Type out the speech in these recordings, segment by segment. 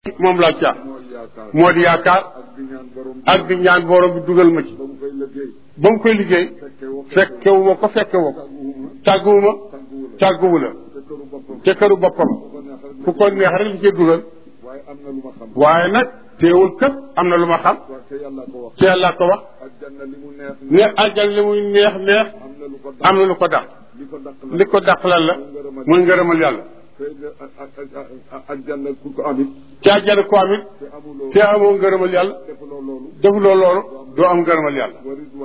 moom laa caa moo di yaakaar ak di ñaan borom bi dugal ma ci ba mu koy liggéey fekkewu ma ko fekkewu ko tàgguwuma tàgguwu la te këru boppam ku ko neex rek li cee dugal waaye nag teewul kët am na lu ma xam te yàlla ko wax ne àjjana li muy neex neex am na lu ko dàq li ko dàq lan la muy ngërëmal yàlla àjjana ku ko amit te àjjana ko amit te amoo ngërëmal yàlla defuloo loolu doo am ngërëmal yàlla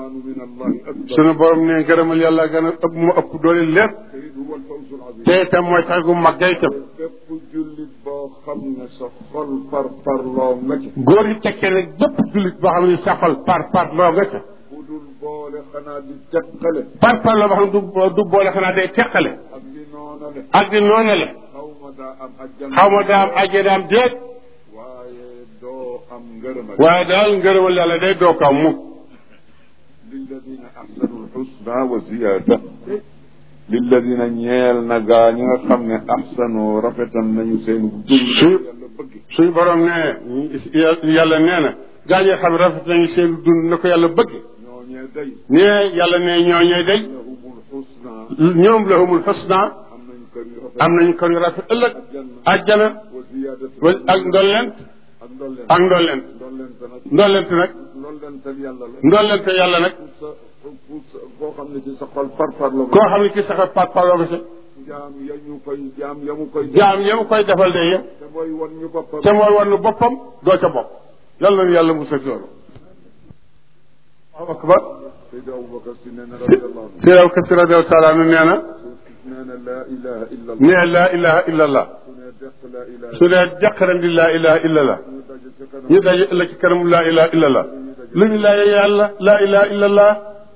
sunu borom ne ngërëmal yàlla gën a ëpp mu ëpp doole lépp te itam mooy tax gu mag day itam bépp jullit boo xam ne sa xol par parloo nga ca góor yi tekkee ne bépp jullit boo xam ne sa xol par loo nga ca bu dul boole xanaa di teqale par loo boo xam ne du boole xanaa day teqale ak di noonale xaw ma daa am àjjana am déet waaye doo am ngërëmal waaye daal ngërëmal yàlla day doo ko am mukk lilladina ahsanu lxusna wa ziyada lilladina ñeel na gaa ñi nga xam ne ahsanu rafetal nañu seen dund yàlla bëgg suñu borom ne yàlla nee na gaa ñi nga xam ne rafet nañu seen dund na ko yàlla bëgg ñooñee day ne yàlla ne ñooñee day lahumul xusna ñoom lahumul xusna am nañu kër yu rafet ëllëg àjjana ak ndollent ak ndollent ndollent nag ndollent yàlla nag koo xam ne ci sa xol parparloo koo xam ne ci sa xol parparloo nga sa jaam ya mu koy defal de yëpp te mooy wan ñu boppam te mooy wan ñu boppam doo ca bokk yàlla na yàlla musal loolu Allahu akbar Seydou Aboubacar si nee na radiyallahu anhu Seydou Aboubacar si radiyallahu taala anhu nee na nee na laa ilaha illa allah nee laa ilaha illa allah su dee deq ren di laa ilaha illa allah ñu daje ëllëg ci kanam laa ilaha illa allah lu ñu laa yàlla laa ilaha illa allah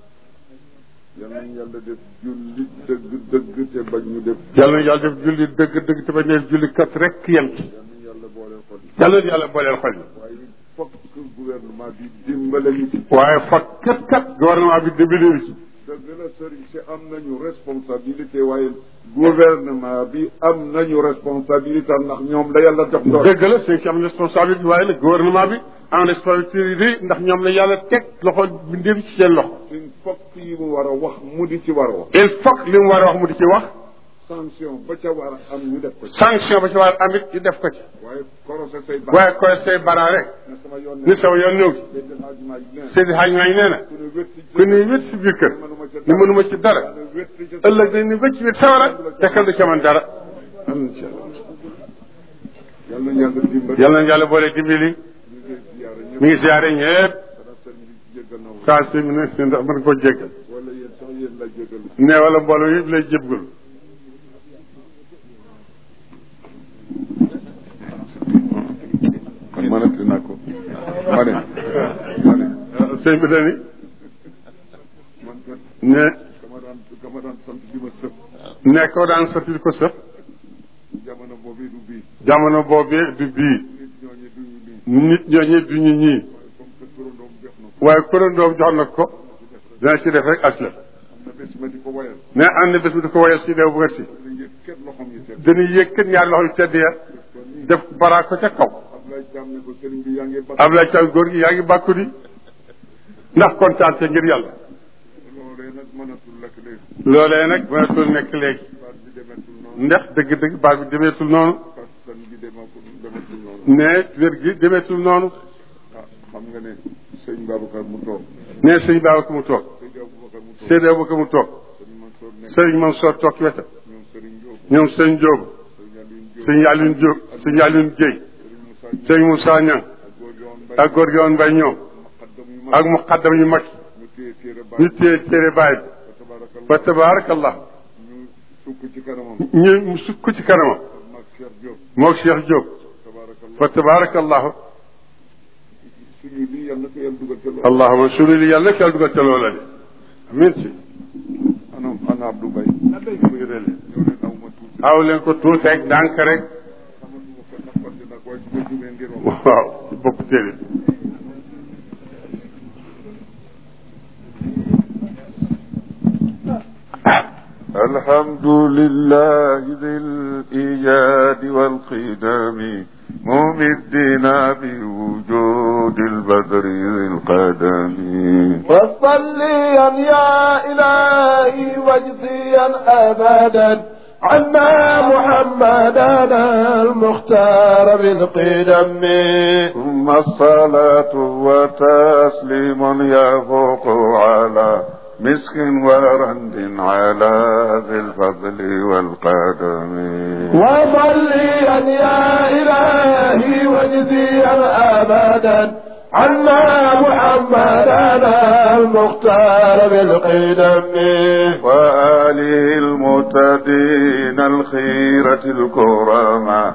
yal nañu yàlla def julli dëgg te bañ ñu def yal nañu yàlla def julli dëgg te bañ ñu def julli kat rek yem ci yal nañu yàlla booleel xol yi waaye fokk gouvernement bi dimbale ñu ci waaye fokk kat gouvernement bi dimbale ñu ci dëgg la sëriñ si am nañu responsabilité waaye gouvernement bi am nañu responsabilité ndax ñoom la yàlla jox doole dëgg la sëriñ si am responsabilité waaye nag gouvernement bi am responsabilité ndax ñoom la yàlla teg loxo bindéef ci seen loxo il faut yi mu war a wax mu di ci war a wax il faut li mu war a wax mu di ci wax sanction ba ca war a am ñu def ko ci sanction ba ca war a am it ñu def ko ci waaye korosé say baraa rek ni sama yoon ñëw ci Seydi Hadj Maay nee na ku ni wét si biir kër ni mënuma ci dara ëllëg dañ ni wécc wét sawara te kenn du ca man dara yal nañu yàlla boole dimbali mi ngi ziare ñëpp saa si mi ne ndax mën koo jéggal ne wala mbooloo yëpp lay jébbal mënati naa ko ma ne sëñ bi dani ne kama daan sant di ma sëf ne ko daan sant di ko sëf jamono boobee du bii jamono boobee du bii nit ñooñu duñu ñii waaye kurandoom jox na ko dina ci def rek asla ne am na bés ma di ko woyal si dew bu si dañuy yëg kët ñaari loxo yu tedd ya def baraa ko ca kaw Ablaye Thiam góor gi yaa ngi bàkku di ndax kontaan te ngir yàlla loolee nag mënatul nekk léegi ndax dëgg-dëgg baat bi demeetul noonu ne wér gi demeetul noonu xam nga ne sëñ Babacar mu toog ne sëñ Babacar mu toog Seydi Aboubacar mu toog sëriñ Mansour toog ci wetam ñoom sëñ Diop sëñ Alioune Diop sëñ Alioune Guèye sëñ Moussa Niang ak góor gi woon Mbaye ñoom ak muqaddam yu mag ñu téye téere baay bi fa tabaarakallah ñu sukk ci kanamam moog Cheikh Diop fa tabaarakallahu allahuma sunu li yàlla na ko yàlla dugal ca loola de amin si ana Abdou Mbaye aw leen ko tuuti rek dànk rek waaw ci bopp téere الحمد لله ذي الإيجاد والقدم ممدنا بوجود البدر القدم وصليا يا إلهي واجزيا أبدا عنا محمدنا المختار بالقدم ثم الصلاة وتسليم يفوق على مسك ورند على ذي الفضل والقدم وصليا يا إلهي واجزيا أبدا عنا محمدنا المختار بالقدم وآله المتدين الخيرة الكرماء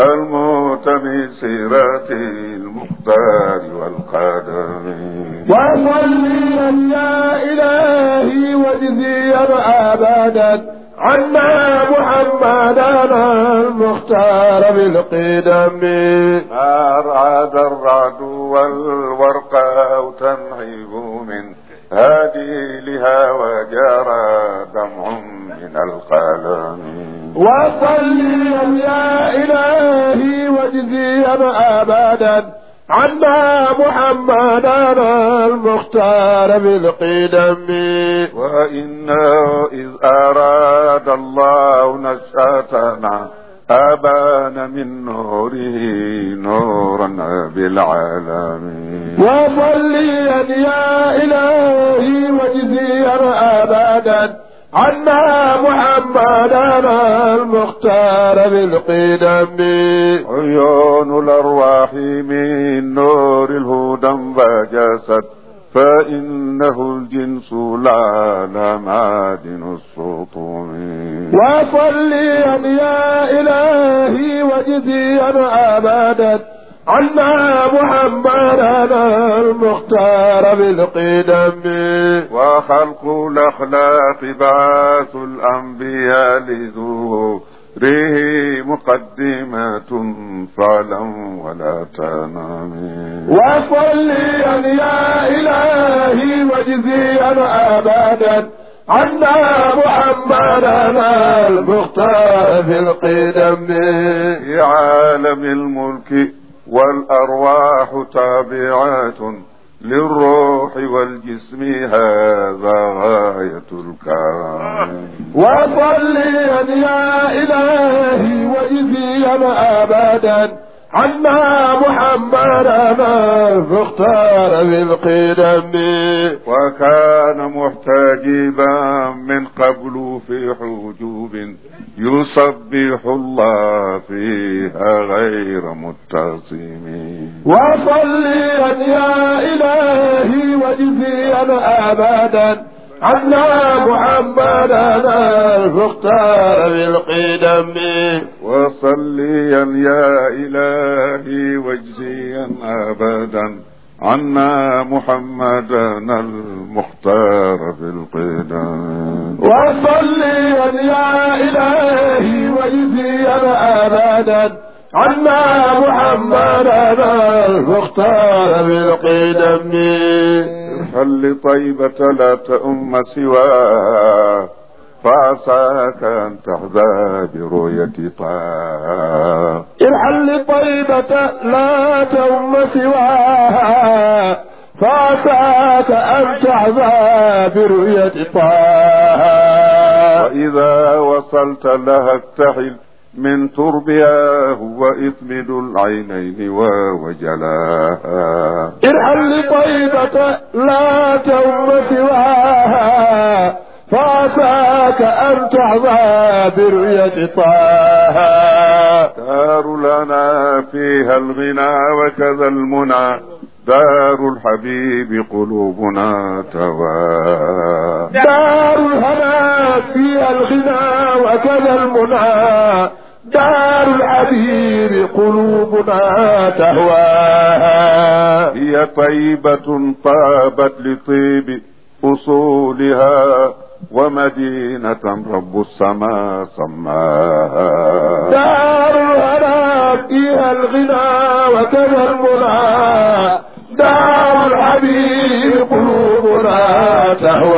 المتمسرة المختار والقدم وصليا يا إلهي واجزيا أبدا عنا محمدنا المختار بالقدم أرعد الرعد والورقاء تنهيب من هادي لها وجرى دمع من القلم وصليا يا إلهي واجزيا أبدا عنا محمدنا المختار بالقدم وإنه إذ أراد الله نشأتنا أبان من نوره نورا بالعالمين وصليا يا إلهي واجزيا أبدا عنا محمدنا المختار بالقدم عيون الأرواح من نور الهدى انبجست فإنه الجنس لا معادن السطوم وصليا يا إلهي واجزيا أبدا عنا محمدنا المختار بالقدم وخلق الأخلاق بعث الأنبياء لظهوره مقدمة فاعلم ولا تنام وصليا يا إلهي واجزيا أبدا عنا محمدنا المختار بالقدم في عالم الملك والأرواح تابعات للروح والجسم هذا غاية الكرم وصليا يا إلهي واجزيا أبدا عنا محمدنا المختار بالقدم وكان محتجبا من قبل في حجوب يسبح الله فيها غير متصم وصليا يا إلهي واجزيا أبدا عنا محمدنا المختار بالقدم وصليا يا إلهي واجزيا أبدا عنا محمدنا المختار بالقدم وصليا يا إلهي واجزيا أبدا عنا محمدنا المختار بالقدم هل طيبة لا تؤم سواه فعساك أن تحظى برؤية طه ارحل طيبة لا تؤم سواها فعساك أن تحظى برؤية طه وإذا وصلت لها اكتحل من تربها هو إثمد العينين ووجلاها ارحل طيبة لا تؤم سواها فعساك أن تحظى برؤية طه دار لنا فيها الغنى وكذا المنى دار الحبيب قلوبنا تواه دار الهنا فيها الغنى وكذا المنى دار الحبيب قلوبنا تهواها هي طيبة طابت لطيب أصولها ومدينة رب السماء سماها دار الهنا فيها الغنى وكذا المنى دار الحبيب قلوبنا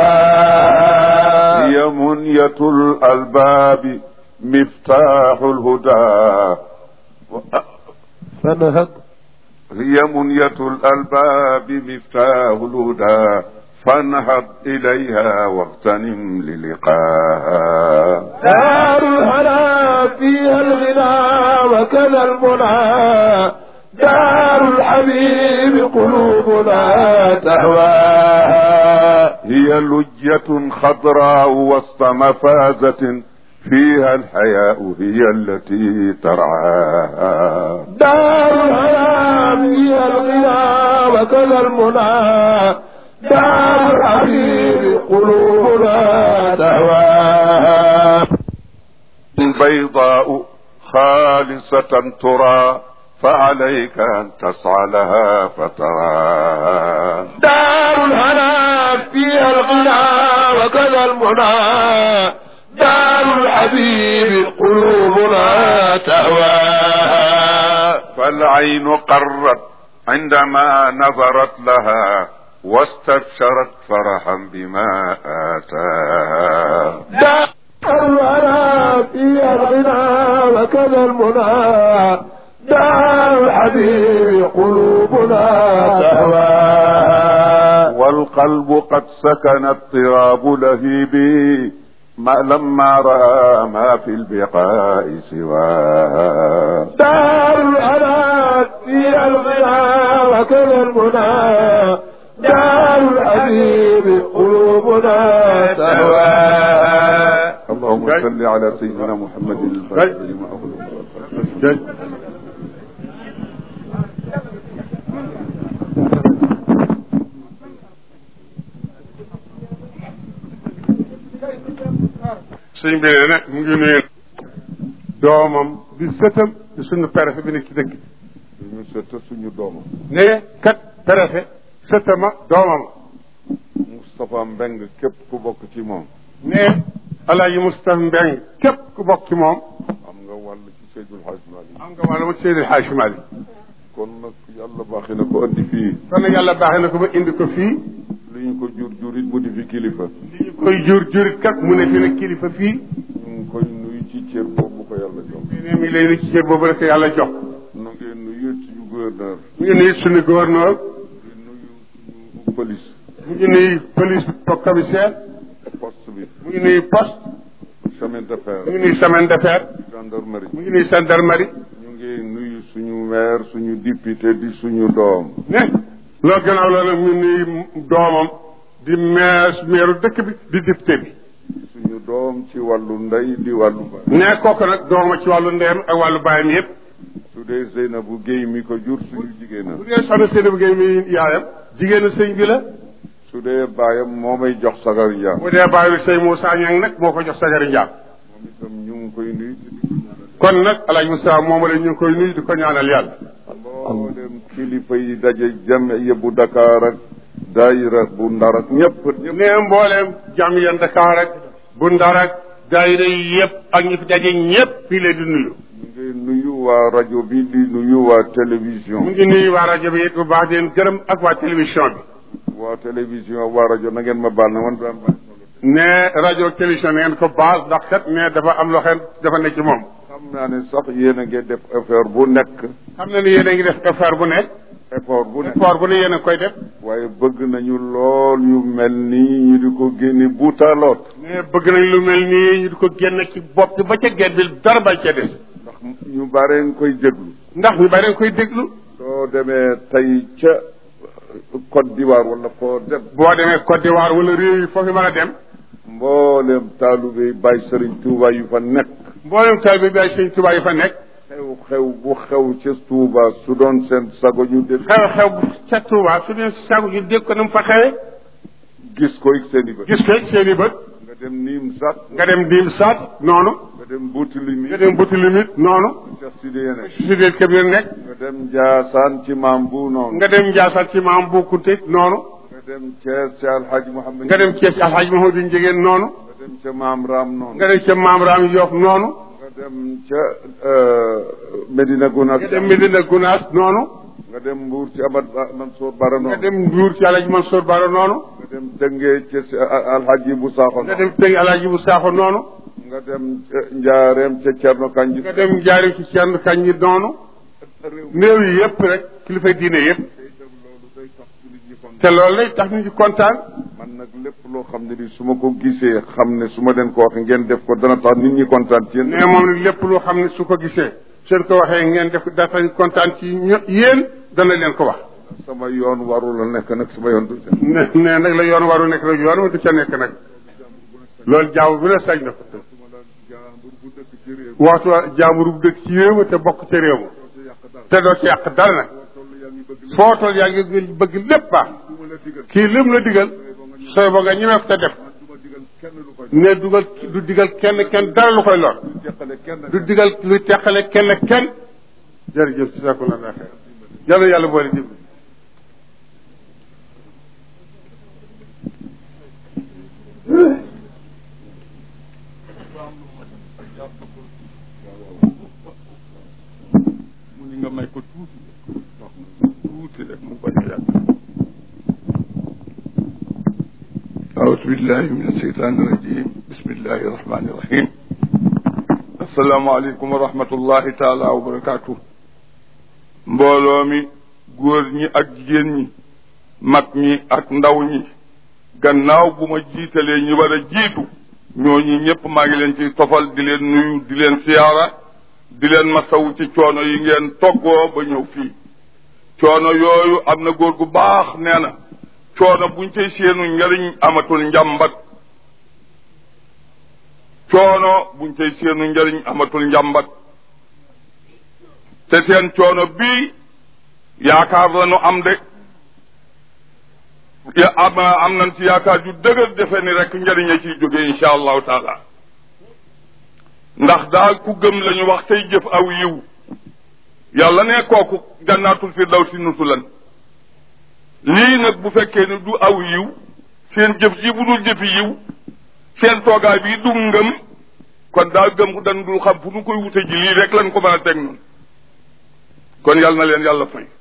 تهواها هي منية الألباب مفتاح الهدى فانهض هي منية الألباب مفتاح الهدى فانهض إليها واغتنم للقاها دار الهنا فيها الغنى وكذا المنى دار الحبيب قلوبنا تهواها هي لجة خضراء وسط مفازة فيها الحياء هي التي ترعاها دار الهنا فيها الغنى وكذا المنى دار الحبيب قلوبنا تهواها بيضاء خالصة ترى فعليك أن تسعى لها فتراها دار الهنا فيها الغنى وكذا المنى دار الحبيب قلوبنا تهواها فالعين قرت عندما نظرت لها واستبشرت فرحا بما آتاها دار الهنا فيها الغنى وكذا المنى دار الحبيب قلوبنا تهواها والقلب قد سكن اضطراب لهيبي ما لما رأى ما في البقاء سواها دار الهنا فيها الغنى وكذا المنى دار الحبيب قلوبنا تهواها اللهم صل على سيدنا محمد الفاتح لما أغلق sëñ bi ne nag mu ngi nuyu doomam di sëtam di suñu préfet bi nekk ci dëkk suñu sëta suñu doomam ne kat préfet sëtama doomam Moustapha Mbeng képp ku bokk ci moom ne Alaaji Moustapha Mbeng képp ku bokk ci moom am nga wàll ci Seydul Hadj Malick am nga wàll ci Seydul Hadj Malick kon nag yàlla baaxee na ko andi fii kon nag yàlla baaxee na ko ba indi ko fii li ñu ko jur jurit mu di fi kilifa li ñu koy jurit kat mu ne fi ne kilifa fii ñu ngi koy nuyu ci cër boobu ko yàlla jox ne mi ngi lay nuyu ci cër boobu la ko yàlla jox nu ngeen nuyu suñu gouverneur mu ngi nuyu suñu gouverneur di nuyu suñu police mu ngi nuyu police commissaire poste bi mu ngi nuyu poste chemin de fer mu ngi nuyu semaine de fer gendarmerie mu ngi nuyu gendarmerie ñu ngi nuyu suñu maire suñu député di suñu doom ne loolu gannaaw la nag mu nuyu doomam di maire dëkk bi di député bi suñu doom ci wàllu ndey di wàllu baay ne kooku nag dooma ci wàllu ndeyam ak wàllu baayam yëpp su dee Zeynabou Guèye mi ko jur suñu jigéena bu dee soxna Seynabou Guèye mi yaayam jigéenu sëñ bi la su dee baayam moo may jox sagar njaam bu dee baayu sëñ Moussa Niang nag moo ko jox sagari njaam moom itam ñu ngi koy nuyu te di ko ñaanal kon nag Alaaji Moussa moom la ñu ngi koy nuyu di ko ñaanal yàlla mboolem kilifa yi daje jamiya bu Dakar ak daayira bu Ndar ak ñëpp ne mbooleem jàmm yeen Dakar ak bu Ndar ak daayira yi yëpp ak ñi fi daje ñëpp fii leen di nuyu ñu ngi nuyu waa rajo bi di nuyu waa télévision mu ngi nuyu waa rajo bi it bu baax di leen gërëm ak waa télévision bi waa télévision waa rajo na ngeen ma baal na man daan baal ne rajo ak télévision na ngeen ko baal ndax kat ne dafa am loo xam dafa nekk ci moom xam naa ne sax yéen a ngi def affaire bu nekk xam na ni yéen a ngi def effort bu nekk effort bu nekk effort bu ne yéen a koy def waaye bëgg nañu lool yu mel nii ñu di ko génne buutaloot ne bëgg nañ lu mel nii ñu di ko génn ci bopp bi ba ca get bi dara bañ ca des ndax ñu bare nga koy déglu ndax ñu bari nga koy déglu soo demee tey ca Côte d'Ivoire wala foo dem boo demee Côte d'Ivoire wala réew yi foofu mën a dem mboolem taalube yi Baay Sëriñ Tuuba yu fa nekk mboolem taalibe bi ay sëñ Tuubaa yi fa nekk xew bu xew ca Tuuba su doon seen sago ñu dégg xew bu ca Tuubaa su dee sagu ñu dégg ko na mu fa xewe gis ko ak seen i bët gis ko seen i bët nga dem niim sat nga dem diim saat noonu nga dem buuti limi nga dem buti limite noonu ca Sidé nekk si dee kébir nekk nga dem Njaasaan ci maam bu noonu nga dem Njaasaan ci maam bu Kunte noonu nga dem Thiès ci Alhaji Mouhamed nga dem Thiès Alhaji Mahamadou Njegéen noonu nga dem ca maam Raam noonu nga dem ca maam Raam Yoof noonu nga dem ca Medina Gounass nga dem Medina Gounass noonu nga dem Mbuur ci Amad Mansour Bara noonu nga dem Mbuur ci Alhaji Mansour Bara noonu nga dem Tëngéej ci Alhaji bu Saaxo nga dem Tëng Alhaji bu Saaxo noonu nga dem Njaareem ca Cerno Kanji nga dem Njaareem ci Cerno Kanji noonu néew yi yëpp rek kilifay diine yëpp te loolu lay tax nit ñi kontaan. man nag lépp loo xam ne bi su ma ko gisee xam ne su ma leen ko waxee ngeen def ko dana tax nit ñi kontaan ci yéen. mais moom lépp loo xam ne su ko gisee seen ko waxee ngeen def dafa kontaan ci yéen dana leen ko wax. sama yoon waru la nekk nag sama yoon du ca. ne nag la yoon waru nekk rek yoon du ca nekk nag loolu jaamu bu ne sañ na ko. waxtu jaambur bu dëkk ci réew mi te bokk ca réew mi te doo ci yàq dara nag foo toll yaa ngi bëgg lépp baax kii lim la digal sooy ba nga ñemee ko te def ne du digal kenn dara lu koy lor du digal luy teqale kenn jërëjëf ci sakku la xeer yàlla yàlla boole dimbali. nga may ko tuuti rek mu bañ a yàgg. aoudu billahi min asheytaani rajim bismillahi rahmani rahim asalaamaaleykum wa rahmatullahi taala wa barakaatu. mbooloo mi góor ñi ak jigéen ñi mag ñi ak ndaw ñi gannaaw bu ma jiitalee ñi war a jiitu ñooñu ñëpp maa ngi leen ci tofal di leen nuyu di leen siyaara di leen masawu ci coono yi ngeen toggoo ba ñëw fii. coono yooyu am na góor gu baax nee na coono buñ cay seenu njariñ amatul njàmbat. coono buñ cay seenu njariñ amatul njàmbat te seen coono bii yaakaar la nu am de am nañ ci yaakaar ju dëgër defe ni rek njariñ a ciy jóge insha allahu taala ndax daal ku gëm lañu wax tey jëf aw yiw yàlla ne kooku jannaatul firdawsi nuzulan lii nag bu fekkee ni du aw yiw seen jëf ji bu dul jëfi yiw seen toogaay bi du ngëm kon daal gëm dañ dul xam fu nu koy wute ji lii rek lañ ko mën a teg noonu kon yàlla na leen yàlla fay.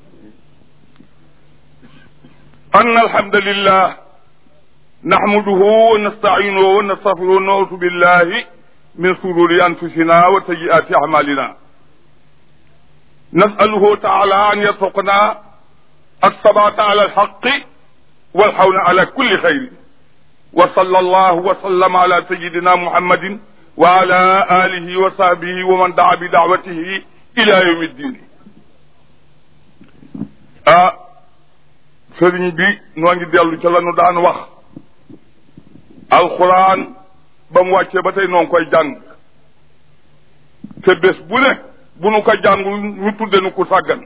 anna alhamdulillah nahmaduhu wa nasta'inuhu wa nastaghfiruhu wa na'udhu billahi min sururi anfusina wa sayyiati a'malina nas'aluhu ta'ala an yarzuqna الثبات على الحق والحول على كل خير وصلى الله وسلم على سيدنا محمد وعلى آله وصحبه ومن دعا بدعوته إلى يوم الدين. sëriñ bi noo ngi dellu ca la nu daan wax alxuraan ba mu wàccee ba tey noo ngi koy jàng te bés bu ne bu nu ko jàngul ñu tudde nu ku sàggan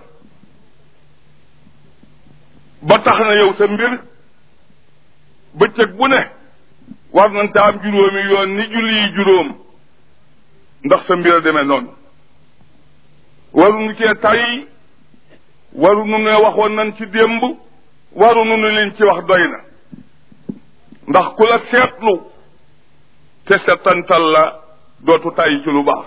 ba tax na yow sa mbir bëccëg bu ne war nañ ta am juróomi yoon ni julli yi juróom ndax sa mbir a demee noonu waruñu cee tay waruñu ne waxoon nañ ci démb waruñu ne leen ci wax doy na ndax ku la seetlu te setantal la dootu tay ci lu baax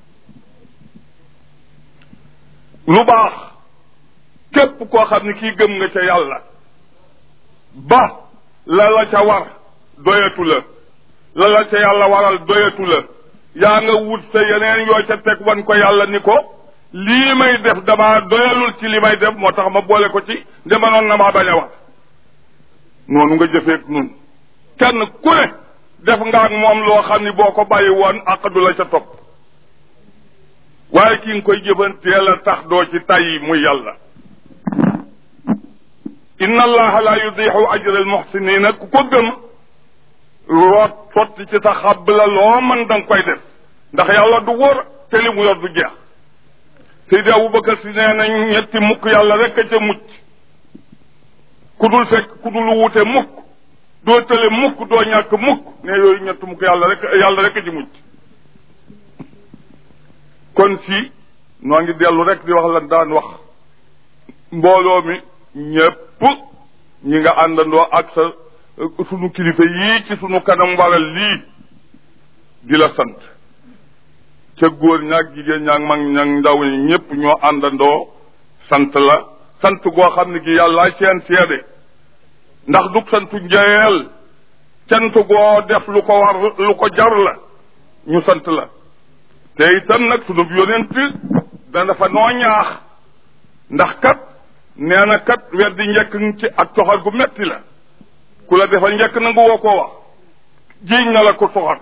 képp koo xam ne kii gëm nga ca yàlla ba la ca war doyatu la ca yàlla waral doyatu la yaa nga wut sa yeneen yoo ca teg wan ko yàlla ni ko lii may def damaa doyalul ci li may def moo tax ma boole ko ci dama noon na maa bañ a wax noonu nga jëfeek nun kenn ku ne def nga ak moom loo xam ni boo ko bàyyi woon àq du la ca topp waaye ki nga koy jëfanteel a tax doo ci tàyyi muy yàlla inna allaha la yudiixu ajra al muxsinina ku ko gëm root sotti ci sa xab la loo mën da nga koy def ndax yàlla du wóor te li mu yor du jeex Seydi Abubakar Si nee na ñetti mukk yàlla rek a ca mucc ku dul fekk ku dul wuute mukk doo tële mukk doo ñàkk mukk ne yooyu ñetti mukk yàlla rek a ci mucc kon si noo ngi dellu rek di wax lan daan wax mbooloo mi ñépp ñi nga àndandoo ak sa sunu kilifa yii ci sunu kanam waral lii di la sant ca góor ñaag jigéen ñaag mag ñaag ndaw ñi ñépp ñoo àndandoo sant la sant goo xam ne gi yàlla seen seede ndax du santu njayeel cant goo def lu ko war lu ko jar la ñu sant la te itam nag sunu yonent dana dafa noo ñaax ndax kat nee na kat weddi njëkk ci ak coxar gu metti la ku la defal njëkk nangu woo koo wax jiiñ na la ko soxar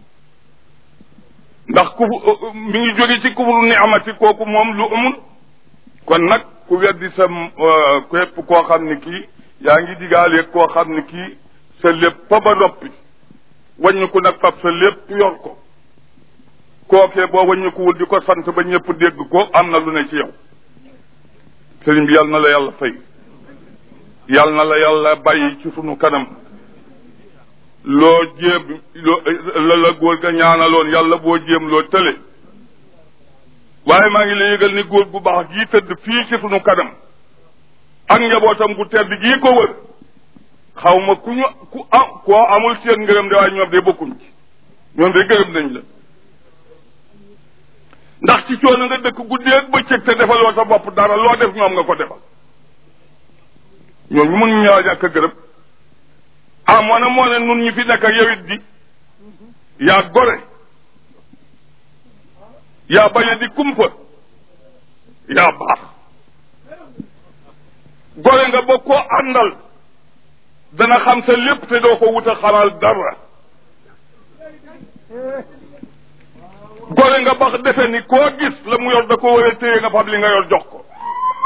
ndax ku mi ngi jóge ci kufru ni amati kooku moom lu amul kon nag ku weddi sa képp koo xam ne kii yaa ngi digaaleeg koo xam ne kii sa lépp fa ba noppi wàññiku nag fab sa lépp yor ko kookee boo wàññikuwul di ko sant ba ñëpp dégg ko am na lu ne ci yow sëriñ bi yal na la yàlla fay yal na la yàlla bàyyi ci sunu kanam loo jéem la góor ga ñaanaloon yàlla boo jéem loo tële waaye maa ngi la yëgal ni góor gu baax gii tëdd fii ci sunu kanam ak njabootam gu tedd gii ko wër xaw ma koo amul seen ngërëm de waaye ñoom de bokkuñ ci ñoom de gërëm nañ la ndax ci coono nga dëkk guddee ak bëccëg te defaloo sa bopp dara loo def ñoom nga ko defal ñoom ñu mënuñ ñaa ñàkk a gërëm moo ne nun ñu fi nekk ak yow it di yaa gore yaa bañ a di kumpa yaa baax gore nga ba koo àndal dana xam sa lépp te doo ko wut a xamal dara gore nga bax defe ni koo gis la mu yor da ko war a téye nga fab li nga yor jox ko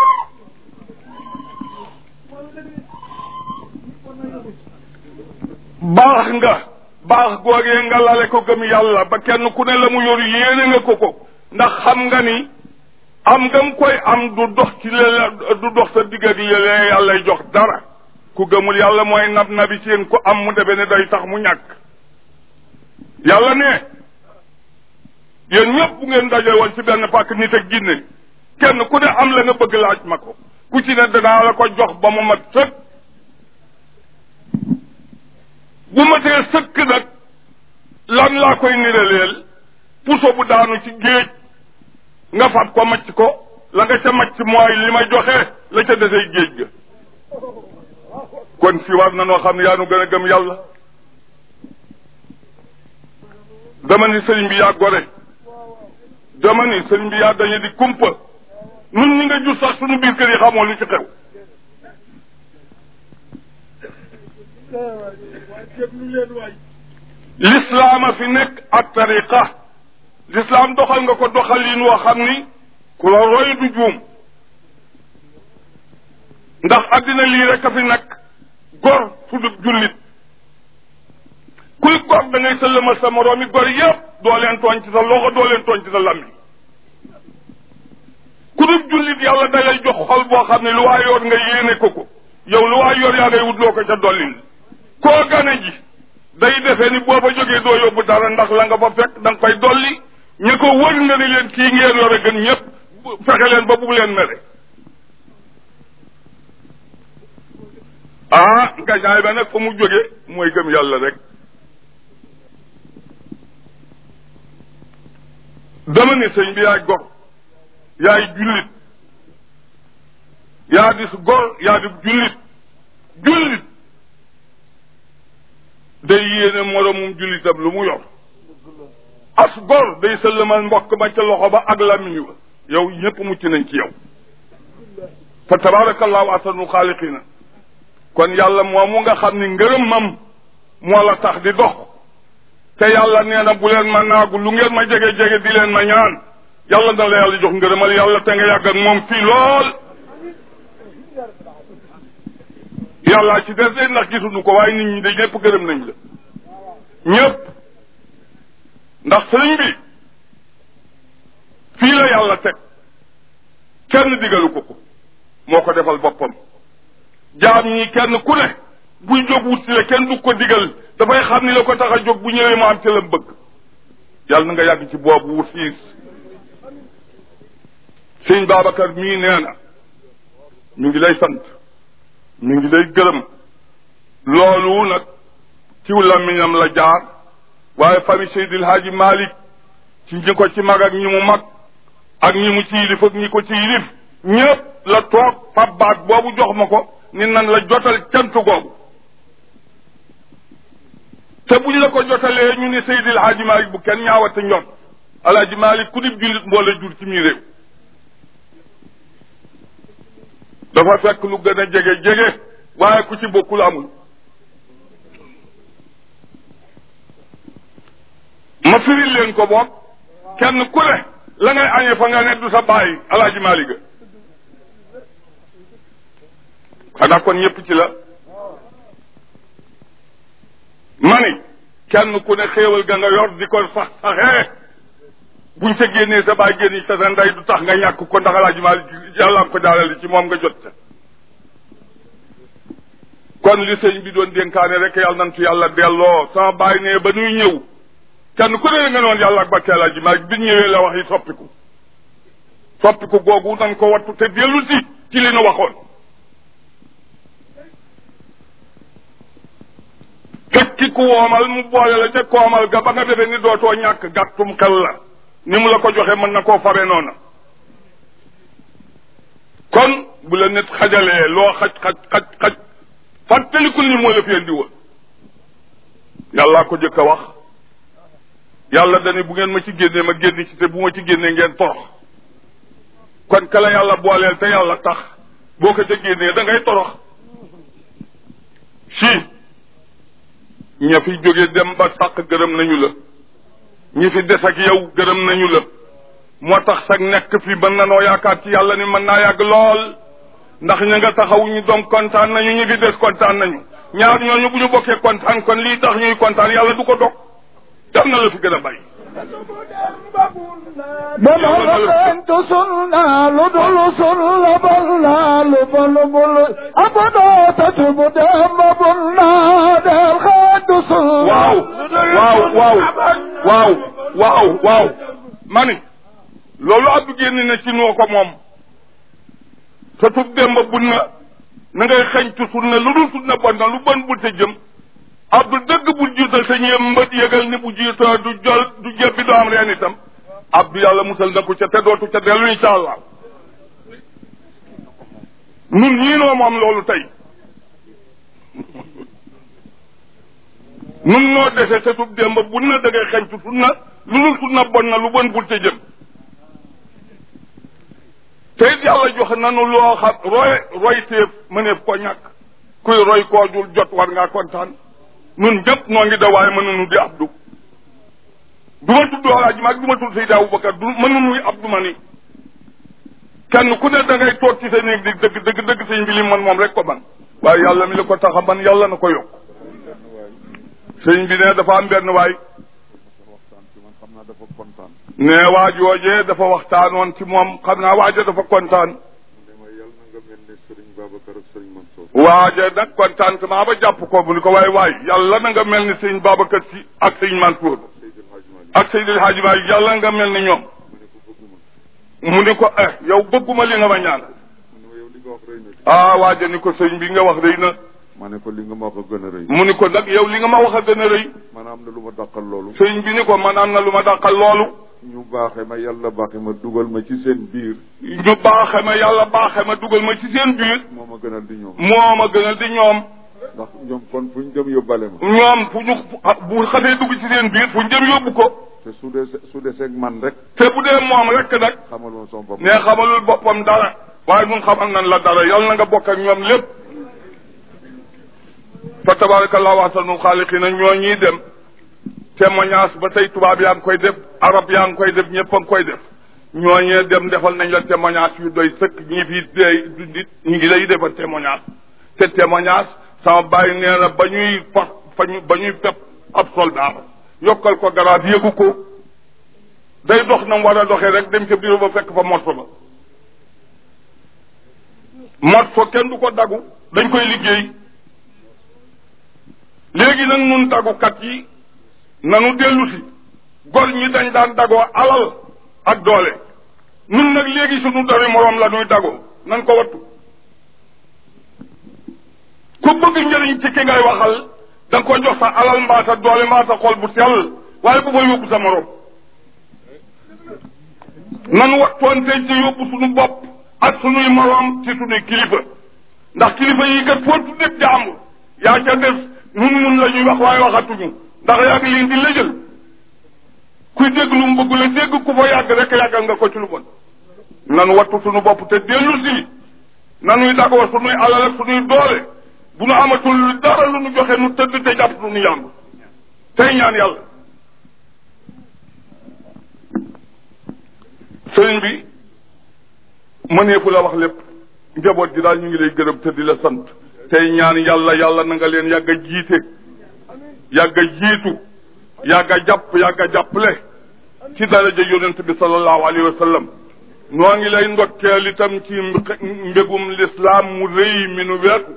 baax googee nga lale ko gëm yàlla ba kenn ku ne la mu yor yéene nga ko ndax xam nga ni am ngam koy am du dox ci du dox sa digg ak léeg yàllay jox dara ku gëmul yàlla mooy nabi seen ku am mu defe ne day tax mu ñàkk yàlla ne yéen ñëpp bu ngeen daje woon ci benn pàkk nit ak ginne kenn ku ne am la nga bëgg laaj ma ko ku ci ne danaa la ko jox ba mu mat sëkk bu matee sëkk nag lan laa koy niraleel puso bu daanu ci géej nga fab ko macc ko la nga ca macc mooy li may joxe la ca desey géej ga kon fi war na noo xam ne yaa nu gën a gëm yàlla dama ni sëriñ bi yaa gore dama ni sëriñ bi yaa dañu di kumpa nun ñi nga jur sax suñu biir kër yi xamoo lu ci xew lislaama fi nekk ak tariqa lislaam doxal nga ko doxalin woo xam ni ku la roy du juum ndax addina lii rek a fi nekk gor sudub jullit kuy gor da ngay sëlëmal sa moroomi gor yëpp doo leen tooñ ci sa loxo doo leen tooñ ci sa lammi ku dub jullit yàlla da lay jox xol boo xam ne lu waa yor nga yéene ko yow lu waa yor yaa ngay wut loo ko ca dollin koo gane ji day defee ni boo fa jógee doo yóbbu dara ndax la nga fa fekk da nga koy dolli ñi ko wër nga ni leen kii ngeen yore gën ñëpp fexe leen ba bu leen mere ngañaay ba nag fa mu jóge mooy gëm yàlla rek dama ni sëñ bi yaay gor yaay jullit yaa dis gor yaa di jullit day yéene moromum jullitam lu mu yor as gor day sëlëmal mbokk ba ca loxo ba ak làmmiñ wa yow ñëpp mucc nañ ci yow fa tabarakallahu ahsanul xaaliqina kon yàlla moomu nga xam ni ngërëmam moo la tax di dox te yàlla nee na bu leen ma naagu lu ngeen ma jege-jege di leen ma ñaan yàlla na la yàlla jox ngërëmal yàlla te nga yàgg ak moom fii lool yàllaa ci des de ndax gisuñu ko waaye nit ñi de ñëpp gërëm nañ la ñëpp ndax sëriñ bi fii la yàlla teg kenn digalu ko moo ko defal boppam jaam ñi kenn ku ne buy jóg wut si la kenn du ko digal dafay xam ni la ko tax a jóg bu ñëwee mu am ca lam bëgg yàlla na nga yàgg ci boobu wut siis sëñ Babacar mii nee na mi ngi lay sant mi ngi lay gërëm loolu nag ciw làmmiñam la jaar waaye famille Seydil Hadji Malick ci ñi ko ci mag ak ñi mu mag ak ñi mu ci yilif ak ñi ko ci yilif ñëpp la toog fab baat boobu jox ma ko ni nan la jotal cant googu te buñ la ko jotalee ñu ni Seydil Hadji Malick bu kenn ñaawate njot Alaaji Malick ku dib jullit mboo la jur ci mii réew dafa fekk lu gën a jege waaye ku ci bokkul amul. ma firil leen ko boog kenn ku ne la ngay añee fa nga ne du sa bàyyi alaaji Maaliga xanaa kon ñëpp ci la mani kenn ku ne xéewal ga nga yor di ko saxee buñ sa génnee sa baay génn sa ndey du tax nga ñàkk ko ndax alaaji Maalik yàlla ko jaalale ci moom nga jot sa kon li sëñ bi doon dénkaane rek yàlla nantu yàlla delloo sama baay ne ba nuy ñëw kenn ku ne nga noon yàlla ak barke alaaji Maalik bi ñëwee la wax yi soppiku googu nan ko wattu te dellu si ci li nu waxoon fekki ku woomal mu boole la ca koomal ga ba nga defee ni dootoo ñàkk gàttum xel la ni mu la ko joxe mën na koo fare noona kon bu la nit xajalee loo xaj fàttalikul ni moo la fi indi woon yàllaa ko jëkk a wax yàlla dani bu ngeen ma ci génnee ma génn ci te bu ma ci génnee ngeen torox kon kala yàlla booleel te yàlla tax boo ko ca génnee da ngay torox si ña fi jóge dem ba sàq gërëm nañu la ñi fi des ak yow gërëm nañu la moo tax sax nekk fi mën na noo yaakaar ci yàlla ni mën naa yàgg lool ndax ña nga taxaw ñu doom kontaan nañu ñi fi des kontaan nañu ñaar ñooñu bu ñu bokkee kontaan kon lii tax ñuy kontaan yàlla du ko dog dem na la fi gën a bàyyi dama xentu sunna lu dul sunna bal naa lu bul abadoo tatu bu dem bul naa del xentu sunna waaw mani loolu abdu génn na ci noo ko moom sa tub demba bun na ngay xeñtu sunna lu dul sunna bon na lu bon bul te jëm abdu dëgg bu jiital sa ñeem mbët yëgal ni bu jiitoo du jol du jébbi doo am reen itam abdu yàlla musal na ko ca te dootu ca dellu insha allah nun ñii noo moom loolu tey nun noo dese sa tub demba bun na da ngay xeñtu sunna lu dul sunna bon na lu bon bul te jëm te it yàlla jox nanu loo xam roy téef mëneef ko ñàkk kuy roy koo dul jot war ngaa kontaan nun ñëpp noo ngi da waaye mënunu di abdu du ma tudd alaaji Maalik du ma tudd Seydi Aboubacar du mënunuy abdu ma ni kenn ku ne da ngay toog ci sa néeg di dëgg sëñ bi li man moom rek ko man waaye yàlla mi la ko tax a man yàlla na ko yokk sëñ bi ne dafa am benn waay ne waajoojee dafa waxtaanoon ci moom xam naa waaja dafa kontaan waaja nag contentement ba jàpp ko bu ni ko waay yàlla na nga mel ni sëñ Babacar Si ak sëñ Mansour ak Seydil Hadji Maalik yàlla nga mel ni ñoom mu ni ko yow bëgguma li nga ma ñaan waaja ni ko sëñ bi nga wax rëy na ma ne ko li nga ma wax a gën a rëy mu ni ko nag yow li nga ma wax a gën a rëy man am na lu ma dàqal loolu sëñ bi ni ko man am na lu ma dàqal loolu ñu baaxe ma yàlla baaxe ma dugal ma ci seen biir ñu baaxe ma yàlla baaxe ma dugal ma ci seen biir moo ma gënal di ñoom ndax ñoom kon fu ñu jëm yóbbale ma ñoom fu ñu bu xasee dugg ci seen biir fu ñu jëm yóbbu ko te su deseeg man rek te bu dee moom rek nag xamal woon sama bopp ne xamalul boppam dara waaye nun xamal nan la dara yàlla na nga bokk ak ñoom lépp fa tabarakallahu ahsanul xaaliqiina ñoo ñii dem témoignage ba tey tubaab yaa ngi koy def arab yaa ngi koy def ñëpp a ngi koy def ñooñee dem defal nañ la témoignage yu doy sëkk ñi fi dee dundit ñu ngi lay defal témoignage te témoignage sama bàyyi nee na ba ñuy fepp ab soldat yokkal ko garaat yëgu ko day dox na mu war a doxee rek dem ca bureau ba fekk fa morso ba morso kenn du ko dagu dañ koy liggéey léegi nag nun dagukat yi nanu dellu si gor ñi dañ daan dagoo alal ak doole nun nag léegi sunu dori moroom la nuy dagoo nan ko wattu ku bëgg njëriñ ci ki ngay waxal da nga ko jox sa alal mbaa sa doole mbaa sa xol bu sell waaye bu fa yóbbu sa moroom nan wattoonte ci yóbbu sunu bopp ak sunuy moroom ci sunuy kilifa ndax kilifa yi kat foo tuddee jàmbur yaa ca des nun la ñuy wax waaye waxatuñu ndax yàgg leen di lëjël kuy dégg lu mu bëgg la dégg ku fa yàgg rek yàggal nga ko ci lu bon nan wattu sunu bopp te dellu si nanuy d'accord sunuy alal ak sunuy doole bu nu amatul dara lu nu joxe nu tëdd te jàpp lu nu yàmb tey ñaan yàlla sëriñ bi mëneefu la wax lépp njaboot gi daal ñu ngi lay gërëm te di la sant tey ñaan yàlla yàlla na nga leen yàgg a jiite yàgg a jiitu yàgg a jàpp yàgg a jàppale ci daraja yonent bi sallallahu alayhi wa sallam noo ngi lay ndokkeel itam ci mbégum lislaam mu rëy mi nu weetu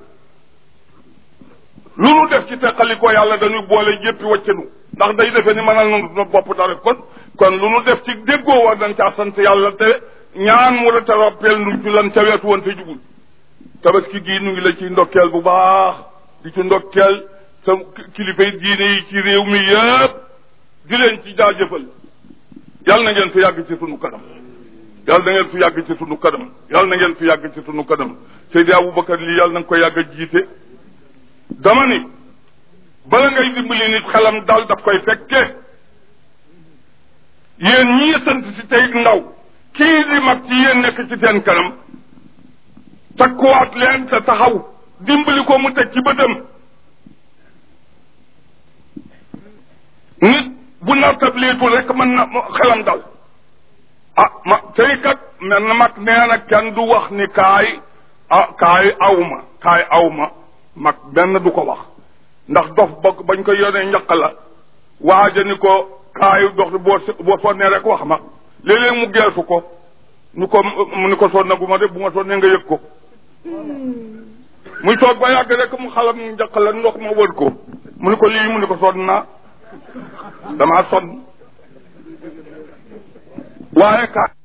lu nu def ci teqalikoo yàlla dañuy boole jéppi waccanu ndax day defee ni mënal na bopp dara kon lu nu def ci déggoo war dañ caa sant yàlla te ñaan mu la tarappeel nu ci lan ca weetu woon te jugul tabaski gii nu ngi la ci ndokkeel bu baax di ci ndokkeel sa kilifay diine yi ci réew mi yëpp di leen ci jaajëfal yàlla na ngeen fi yàgg ci sunu kanam yàlla na ngeen fi yàgg ci sunu kanam yàlla na ngeen fi yàgg ci sunu kanam Seydi Aboubacar lii yàlla na nga ko yàgg a jiite dama ni bala ngay dimbali nit xelam dal daf koy fekke yéen ñii sant si tey ndaw kii di mag ci yéen nekk ci seen kanam takkuwaat leen te taxaw dimbali ko mu teg ci bëtam nit bu nartableetul rek mën na xelam dal ma tey kat mel na mag nee na kenn du wax ni kaay awma mag benn du ko wax ndax dof bokk bañ ko yónnee njaq la waaja ni ko kaay dox boo sonnee rek wax ma léeg-léeg mu geesu ko mu ni ko sonnaguma de bu ma sonnee nga yëg ko muy toog ba yàgg rek mu xalam njaq la ndox ma wër ko mu ni ko lii mu ni ko sonn naa damaa sonn waaye